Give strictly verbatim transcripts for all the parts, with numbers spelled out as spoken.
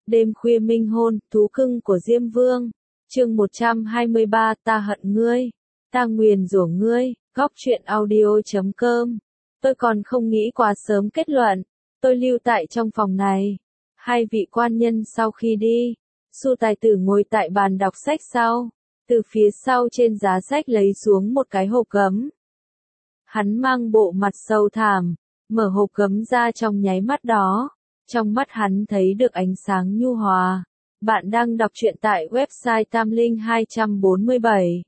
Đêm khuya minh hôn, thú cưng của Diêm Vương. Chương một trăm hai mươi ba, ta hận ngươi, ta nguyền rủa ngươi. Góc truyện audio chấm com. Tôi còn không nghĩ quá sớm kết luận. Tôi lưu tại trong phòng này. Hai vị quan nhân sau khi đi, Su tài tử ngồi tại bàn đọc sách sau. Từ phía sau trên giá sách lấy xuống một cái hộp gấm. Hắn mang bộ mặt sâu thẳm, mở hộp gấm ra trong nháy mắt đó. Trong mắt hắn thấy được ánh sáng nhu hòa. Bạn đang đọc truyện tại website tam linh hai bốn bảy.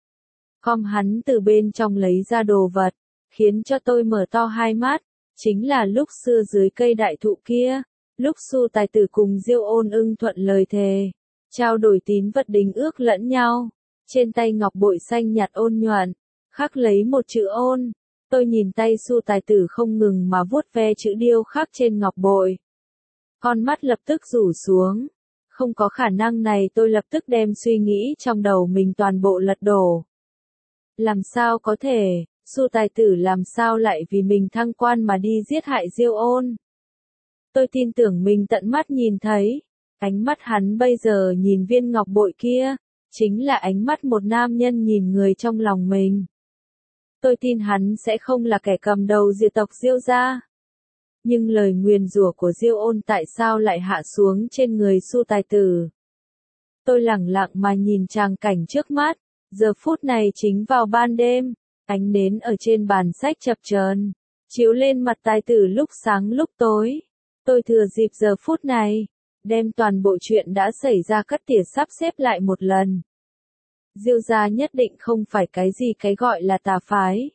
Com hắn từ bên trong lấy ra đồ vật, khiến cho tôi mở to hai mắt. Chính là lúc xưa dưới cây đại thụ kia, lúc Su tài tử cùng Diêu Ôn Ưng thuận lời thề, trao đổi tín vật đính ước lẫn nhau. Trên tay ngọc bội xanh nhạt ôn nhuận, khắc lấy một chữ ôn. Tôi nhìn tay Su tài tử không ngừng mà vuốt ve chữ điêu khắc trên ngọc bội. Con mắt lập tức rủ xuống. Không có khả năng này, tôi lập tức đem suy nghĩ trong đầu mình toàn bộ lật đổ. Làm sao có thể, Su tài tử làm sao lại vì mình thăng quan mà đi giết hại Diêu Ôn? Tôi tin tưởng mình tận mắt nhìn thấy. Ánh mắt hắn bây giờ nhìn viên ngọc bội kia, chính là ánh mắt một nam nhân nhìn người trong lòng mình. Tôi tin hắn sẽ không là kẻ cầm đầu diệt tộc Diêu gia. Nhưng lời nguyền rủa của Diêu Ôn tại sao lại hạ xuống trên người Su tài tử? Tôi lẳng lặng mà nhìn tràng cảnh trước mắt. Giờ phút này chính vào ban đêm, ánh nến ở trên bàn sách chập chờn, chiếu lên mặt tài tử lúc sáng lúc tối. Tôi thừa dịp giờ phút này, đem toàn bộ chuyện đã xảy ra cắt tỉa sắp xếp lại một lần. Diêu gia nhất định không phải cái gì cái gọi là tà phái.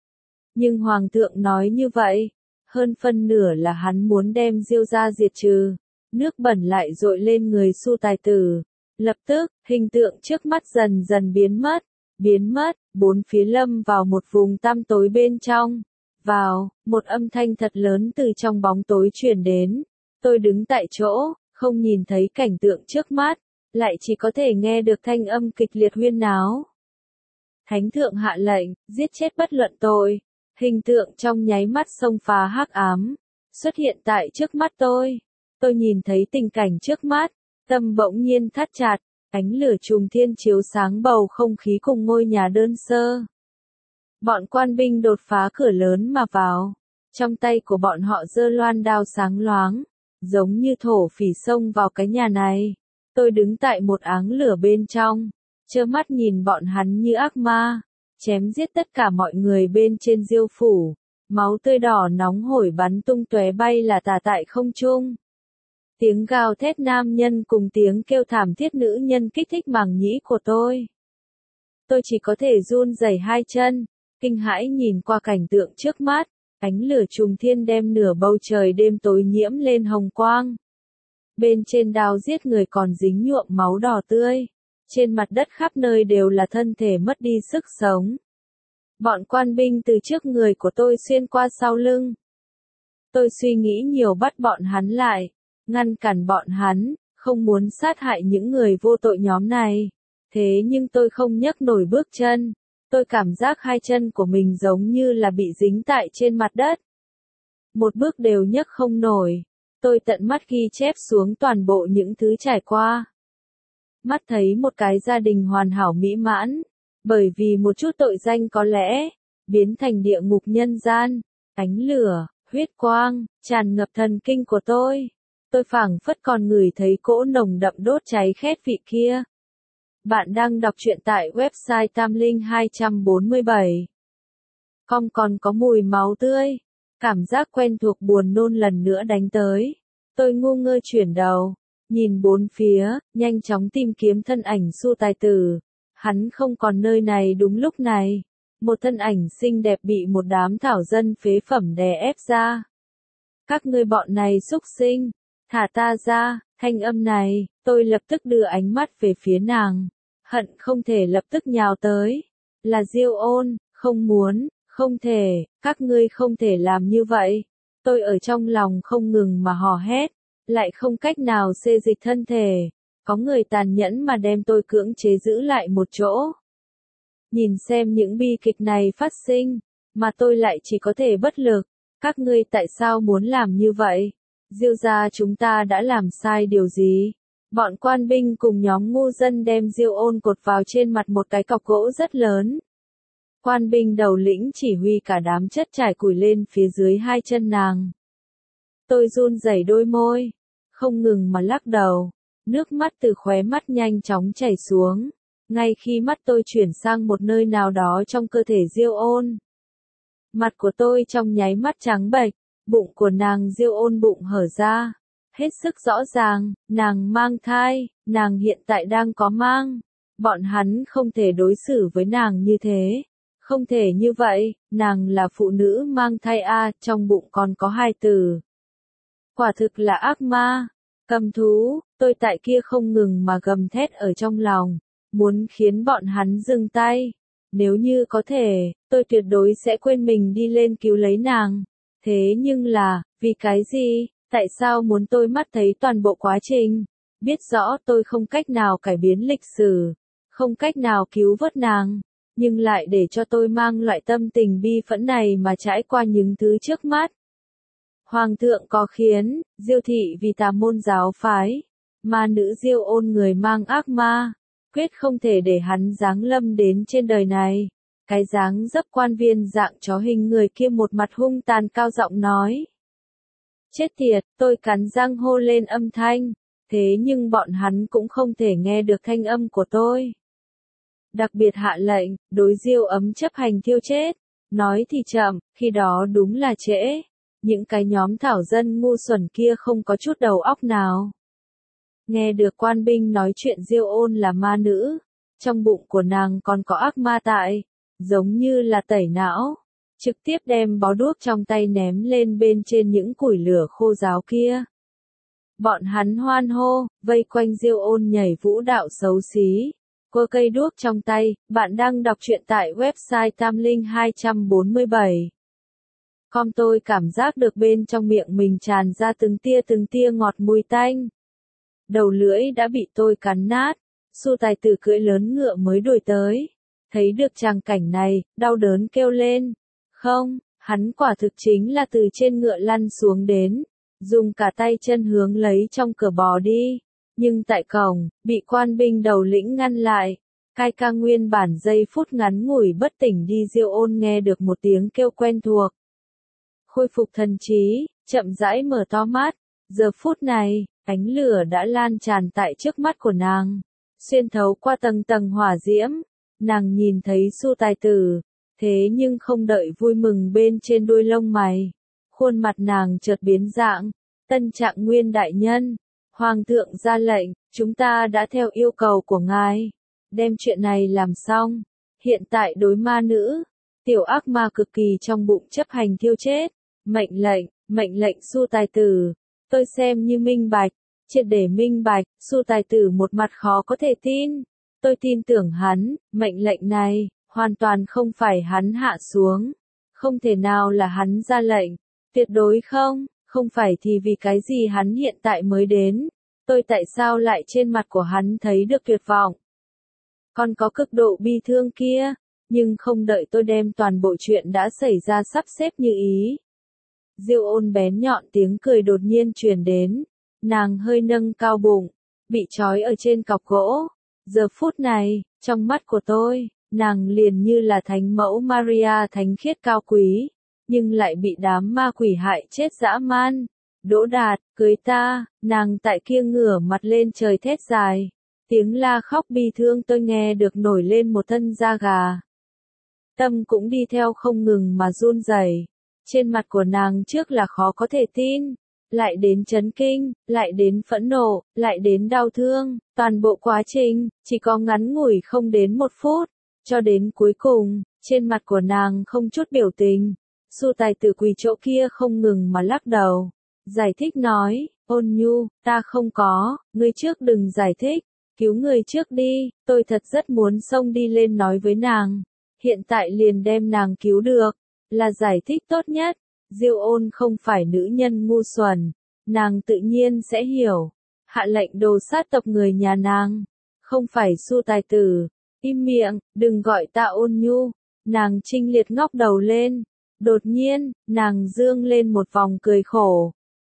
Nhưng Hoàng thượng nói như vậy, hơn phân nửa là hắn muốn đem Diêu gia diệt trừ. Nước bẩn lại dội lên người Su tài tử. Lập tức, hình tượng trước mắt dần dần biến mất, biến mất, bốn phía lâm vào một vùng tăm tối bên trong. Vào, một âm thanh thật lớn từ trong bóng tối truyền đến. Tôi đứng tại chỗ, không nhìn thấy cảnh tượng trước mắt, lại chỉ có thể nghe được thanh âm kịch liệt huyên náo. Thánh thượng hạ lệnh, giết chết bất luận tội. Hình tượng trong nháy mắt xông phá hắc ám, xuất hiện tại trước mắt tôi. Tôi nhìn thấy tình cảnh trước mắt, tâm bỗng nhiên thắt chặt, ánh lửa trùng thiên chiếu sáng bầu không khí cùng ngôi nhà đơn sơ. Bọn quan binh đột phá cửa lớn mà vào, trong tay của bọn họ giơ loan đao sáng loáng, giống như thổ phỉ xông vào cái nhà này. Tôi đứng tại một áng lửa bên trong, trơ mắt nhìn bọn hắn như ác ma, chém giết tất cả mọi người bên trên Diêu phủ. Máu tươi đỏ nóng hổi bắn tung tóe bay là tả tại không trung. Tiếng gào thét nam nhân cùng tiếng kêu thảm thiết nữ nhân kích thích màng nhĩ của tôi. Tôi chỉ có thể run rẩy hai chân, kinh hãi nhìn qua cảnh tượng trước mắt. Ánh lửa trùng thiên đem nửa bầu trời đêm tối nhiễm lên hồng quang. Bên trên đao giết người còn dính nhuộm máu đỏ tươi. Trên mặt đất khắp nơi đều là thân thể mất đi sức sống. Bọn quan binh từ trước người của tôi xuyên qua sau lưng. Tôi suy nghĩ nhiều bắt bọn hắn lại, ngăn cản bọn hắn, không muốn sát hại những người vô tội nhóm này. Thế nhưng tôi không nhấc nổi bước chân. Tôi cảm giác hai chân của mình giống như là bị dính tại trên mặt đất. Một bước đều nhấc không nổi. Tôi tận mắt ghi chép xuống toàn bộ những thứ trải qua. Mắt thấy một cái gia đình hoàn hảo mỹ mãn, bởi vì một chút tội danh có lẽ, biến thành địa ngục nhân gian. Ánh lửa, huyết quang, tràn ngập thần kinh của tôi. Tôi phảng phất còn ngửi thấy cỗ nồng đậm đốt cháy khét vị kia. Bạn đang đọc truyện tại website tam linh hai bốn bảy. Com còn có mùi máu tươi. Cảm giác quen thuộc buồn nôn lần nữa đánh tới. Tôi ngu ngơ chuyển đầu, nhìn bốn phía, nhanh chóng tìm kiếm thân ảnh Su tài tử. Hắn không còn nơi này đúng lúc này. Một thân ảnh xinh đẹp bị một đám thảo dân phế phẩm đè ép ra. Các ngươi bọn này xúc sinh, thả ta ra. Thanh âm này, tôi lập tức đưa ánh mắt về phía nàng. Hận không thể lập tức nhào tới. Là Diêu Ôn, không muốn, không thể, các ngươi không thể làm như vậy. Tôi ở trong lòng không ngừng mà hò hét, lại không cách nào xê dịch thân thể. Có người tàn nhẫn mà đem tôi cưỡng chế giữ lại một chỗ. Nhìn xem những bi kịch này phát sinh, mà tôi lại chỉ có thể bất lực. Các ngươi tại sao muốn làm như vậy? Diêu gia chúng ta đã làm sai điều gì? Bọn quan binh cùng nhóm ngu dân đem Diêu Ôn cột vào trên mặt một cái cọc gỗ rất lớn. Quan binh đầu lĩnh chỉ huy cả đám chất trải củi lên phía dưới hai chân nàng. Tôi run rẩy đôi môi, không ngừng mà lắc đầu, nước mắt từ khóe mắt nhanh chóng chảy xuống, ngay khi mắt tôi chuyển sang một nơi nào đó trong cơ thể Diêu Ôn. Mặt của tôi trong nháy mắt trắng bệch, bụng của nàng Diêu Ôn bụng hở ra, hết sức rõ ràng, nàng mang thai, nàng hiện tại đang có mang. Bọn hắn không thể đối xử với nàng như thế. Không thể như vậy, nàng là phụ nữ mang thai a, trong bụng còn có hai từ. Quả thực là ác ma, cầm thú, tôi tại kia không ngừng mà gầm thét ở trong lòng, muốn khiến bọn hắn dừng tay. Nếu như có thể, tôi tuyệt đối sẽ quên mình đi lên cứu lấy nàng. Thế nhưng là, vì cái gì, tại sao muốn tôi mắt thấy toàn bộ quá trình? Biết rõ tôi không cách nào cải biến lịch sử, không cách nào cứu vớt nàng, nhưng lại để cho tôi mang loại tâm tình bi phẫn này mà trải qua những thứ trước mắt. Hoàng thượng có khiến, Diêu thị vì tà môn giáo phái, ma nữ Diêu Ôn người mang ác ma, quyết không thể để hắn giáng lâm đến trên đời này. Cái dáng dấp quan viên dạng chó hình người kia một mặt hung tàn cao giọng nói. Chết tiệt, tôi cắn răng hô lên âm thanh, thế nhưng bọn hắn cũng không thể nghe được thanh âm của tôi. Đặc biệt hạ lệnh, đối Diêu Ấm chấp hành thiêu chết. Nói thì chậm, khi đó đúng là trễ. Những cái nhóm thảo dân ngu xuẩn kia không có chút đầu óc nào. Nghe được quan binh nói chuyện Diêu Ôn là ma nữ, trong bụng của nàng còn có ác ma tại, giống như là tẩy não, trực tiếp đem bó đuốc trong tay ném lên bên trên những củi lửa khô ráo kia. Bọn hắn hoan hô, vây quanh Diêu Ôn nhảy vũ đạo xấu xí. Cô cây đuốc trong tay, bạn đang đọc truyện tại website tam linh hai bốn bảy. Com tôi cảm giác được bên trong miệng mình tràn ra từng tia từng tia ngọt mùi tanh. Đầu lưỡi đã bị tôi cắn nát, Su tài tử cưỡi lớn ngựa mới đuổi tới. Thấy được tràng cảnh này, đau đớn kêu lên. Không, hắn quả thực chính là từ trên ngựa lăn xuống đến, dùng cả tay chân hướng lấy trong cửa bò đi. Nhưng tại cổng, bị quan binh đầu lĩnh ngăn lại. Cai ca nguyên bản giây phút ngắn ngủi bất tỉnh đi Diêu Ôn nghe được một tiếng kêu quen thuộc. Khôi phục thần trí, chậm rãi mở to mắt. Giờ phút này, ánh lửa đã lan tràn tại trước mắt của nàng, xuyên thấu qua tầng tầng hỏa diễm. Nàng nhìn thấy Su tài tử, thế nhưng không đợi vui mừng bên trên đuôi lông mày. Khuôn mặt nàng chợt biến dạng. Tân Trạng Nguyên đại nhân, Hoàng thượng ra lệnh, chúng ta đã theo yêu cầu của ngài, đem chuyện này làm xong. Hiện tại đối ma nữ, tiểu ác ma cực kỳ trong bụng chấp hành thiêu chết. Mệnh lệnh, mệnh lệnh Su tài tử, tôi xem như minh bạch, triệt để minh bạch. Su tài tử một mặt khó có thể tin. Tôi tin tưởng hắn, mệnh lệnh này, hoàn toàn không phải hắn hạ xuống. Không thể nào là hắn ra lệnh, tuyệt đối không, không phải thì vì cái gì hắn hiện tại mới đến. Tôi tại sao lại trên mặt của hắn thấy được tuyệt vọng. Còn có cực độ bi thương kia, nhưng không đợi tôi đem toàn bộ chuyện đã xảy ra sắp xếp như ý. Diêu Ôn bén nhọn tiếng cười đột nhiên truyền đến, nàng hơi nâng cao bụng, bị trói ở trên cọc gỗ. Giờ phút này, trong mắt của tôi, nàng liền như là thánh mẫu Maria thánh khiết cao quý, nhưng lại bị đám ma quỷ hại chết dã man. Đỗ Đạt, cưới ta, nàng tại kia ngửa mặt lên trời thét dài. Tiếng la khóc bi thương tôi nghe được nổi lên một thân da gà. Tâm cũng đi theo không ngừng mà run rẩy. Trên mặt của nàng trước là khó có thể tin, lại đến chấn kinh, lại đến phẫn nộ, lại đến đau thương. Toàn bộ quá trình, chỉ có ngắn ngủi không đến một phút. Cho đến cuối cùng, trên mặt của nàng không chút biểu tình. Su tài tử quỳ chỗ kia không ngừng mà lắc đầu. Giải thích nói, Ôn Nhu, ta không có, ngươi trước đừng giải thích, cứu người trước đi, tôi thật rất muốn xông đi lên nói với nàng, hiện tại liền đem nàng cứu được, là giải thích tốt nhất. Diêu Ôn không phải nữ nhân ngu xuẩn, nàng tự nhiên sẽ hiểu, hạ lệnh đồ sát tộc người nhà nàng, không phải Su tài tử, im miệng, đừng gọi ta Ôn Nhu, nàng trinh liệt ngóc đầu lên, đột nhiên, nàng dương lên một vòng cười khổ.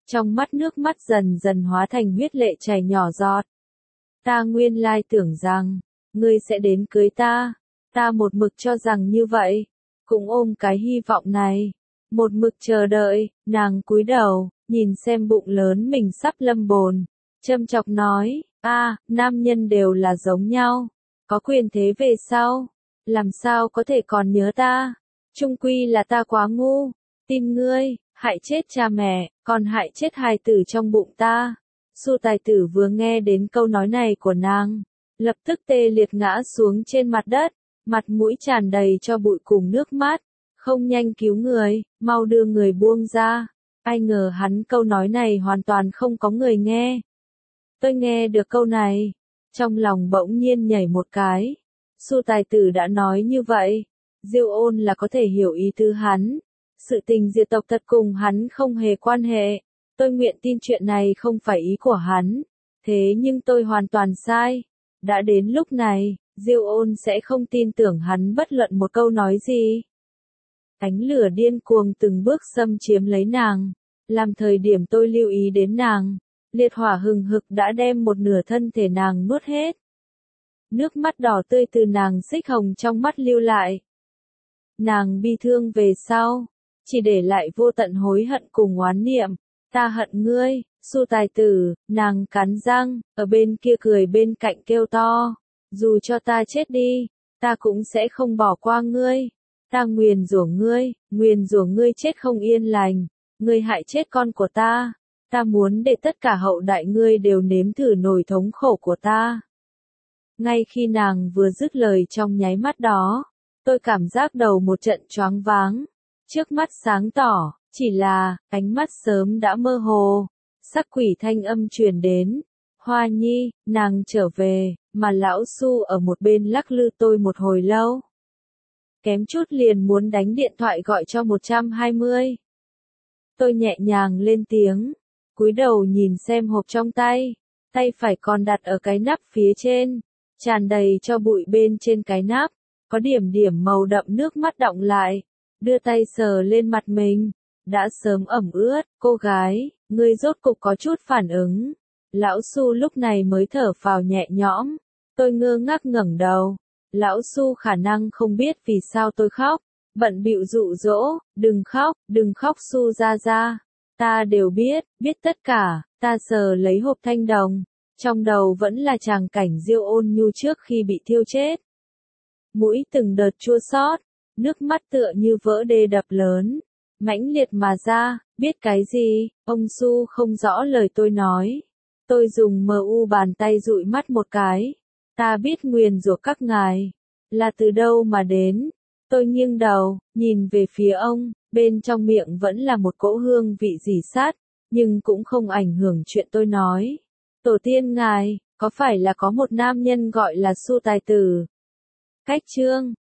trong mắt nước mắt dần dần hóa thành huyết lệ chảy nhỏ giọt. Ta nguyên lai tưởng rằng, ngươi sẽ đến cưới ta, ta một mực cho rằng như vậy, cũng ôm cái hy vọng này, một mực chờ đợi. Nàng cúi đầu, nhìn xem bụng lớn mình sắp lâm bồn, châm chọc nói, a, nam nhân đều là giống nhau, có quyền thế về sau, làm sao có thể còn nhớ ta, chung quy là ta quá ngu, tin ngươi, hại chết cha mẹ, còn hại chết hài tử trong bụng ta. Su tài tử vừa nghe đến câu nói này của nàng, lập tức tê liệt ngã xuống trên mặt đất, mặt mũi tràn đầy cho bụi cùng nước mắt, không nhanh cứu người, mau đưa người buông ra. Ai ngờ hắn câu nói này hoàn toàn không có người nghe. Tôi nghe được câu này, trong lòng bỗng nhiên nhảy một cái. Su tài tử đã nói như vậy, Diêu Ôn là có thể hiểu ý tứ hắn. Sự tình diệt tộc thật cùng hắn không hề quan hệ. Tôi nguyện tin chuyện này không phải ý của hắn. Thế nhưng tôi hoàn toàn sai. Đã đến lúc này, Diêu Ôn sẽ không tin tưởng hắn bất luận một câu nói gì. Ánh lửa điên cuồng từng bước xâm chiếm lấy nàng. Làm thời điểm tôi lưu ý đến nàng, liệt hỏa hừng hực đã đem một nửa thân thể nàng nuốt hết. Nước mắt đỏ tươi từ nàng xích hồng trong mắt lưu lại. Nàng bi thương về sau, chỉ để lại vô tận hối hận cùng oán niệm. Ta hận ngươi, Su tài tử. Nàng cắn răng, ở bên kia cười bên cạnh kêu to. Dù cho ta chết đi, ta cũng sẽ không bỏ qua ngươi. Ta nguyền rủa ngươi, nguyền rủa ngươi chết không yên lành. Ngươi hại chết con của ta. Ta muốn để tất cả hậu đại ngươi đều nếm thử nỗi thống khổ của ta. Ngay khi nàng vừa dứt lời trong nháy mắt đó, tôi cảm giác đầu một trận choáng váng. Trước mắt sáng tỏ, chỉ là, ánh mắt sớm đã mơ hồ. Sắc quỷ thanh âm truyền đến. Hoa Nhi, nàng trở về, mà lão Su ở một bên lắc lư tôi một hồi lâu. Kém chút liền muốn đánh điện thoại gọi cho một trăm hai mươi. Tôi nhẹ nhàng lên tiếng, cúi đầu nhìn xem hộp trong tay, tay phải còn đặt ở cái nắp phía trên, tràn đầy cho bụi bên trên cái nắp, có điểm điểm màu đậm nước mắt đọng lại, đưa tay sờ lên mặt mình, đã sớm ẩm ướt. Cô gái, ngươi rốt cục có chút phản ứng. Lão Su lúc này mới thở phào nhẹ nhõm. Tôi ngơ ngác ngẩng đầu. Lão Su khả năng không biết vì sao tôi khóc, bận bịu dụ dỗ, đừng khóc, đừng khóc Su ra ra. Ta đều biết, biết tất cả. Ta sờ lấy hộp thanh đồng, trong đầu vẫn là tràng cảnh Diêu Ôn Nhu trước khi bị thiêu chết. Mũi từng đợt chua xót, nước mắt tựa như vỡ đê đập lớn, mãnh liệt mà ra. Biết cái gì? Ông Su không rõ lời tôi nói. Tôi dùng mờ u bàn tay dụi mắt một cái. Ta biết nguyền rủa các ngài là từ đâu mà đến. Tôi nghiêng đầu, nhìn về phía ông, bên trong miệng vẫn là một cỗ hương vị rỉ sắt, nhưng cũng không ảnh hưởng chuyện tôi nói. Tổ tiên ngài, có phải là có một nam nhân gọi là Su tài tử? Cách chương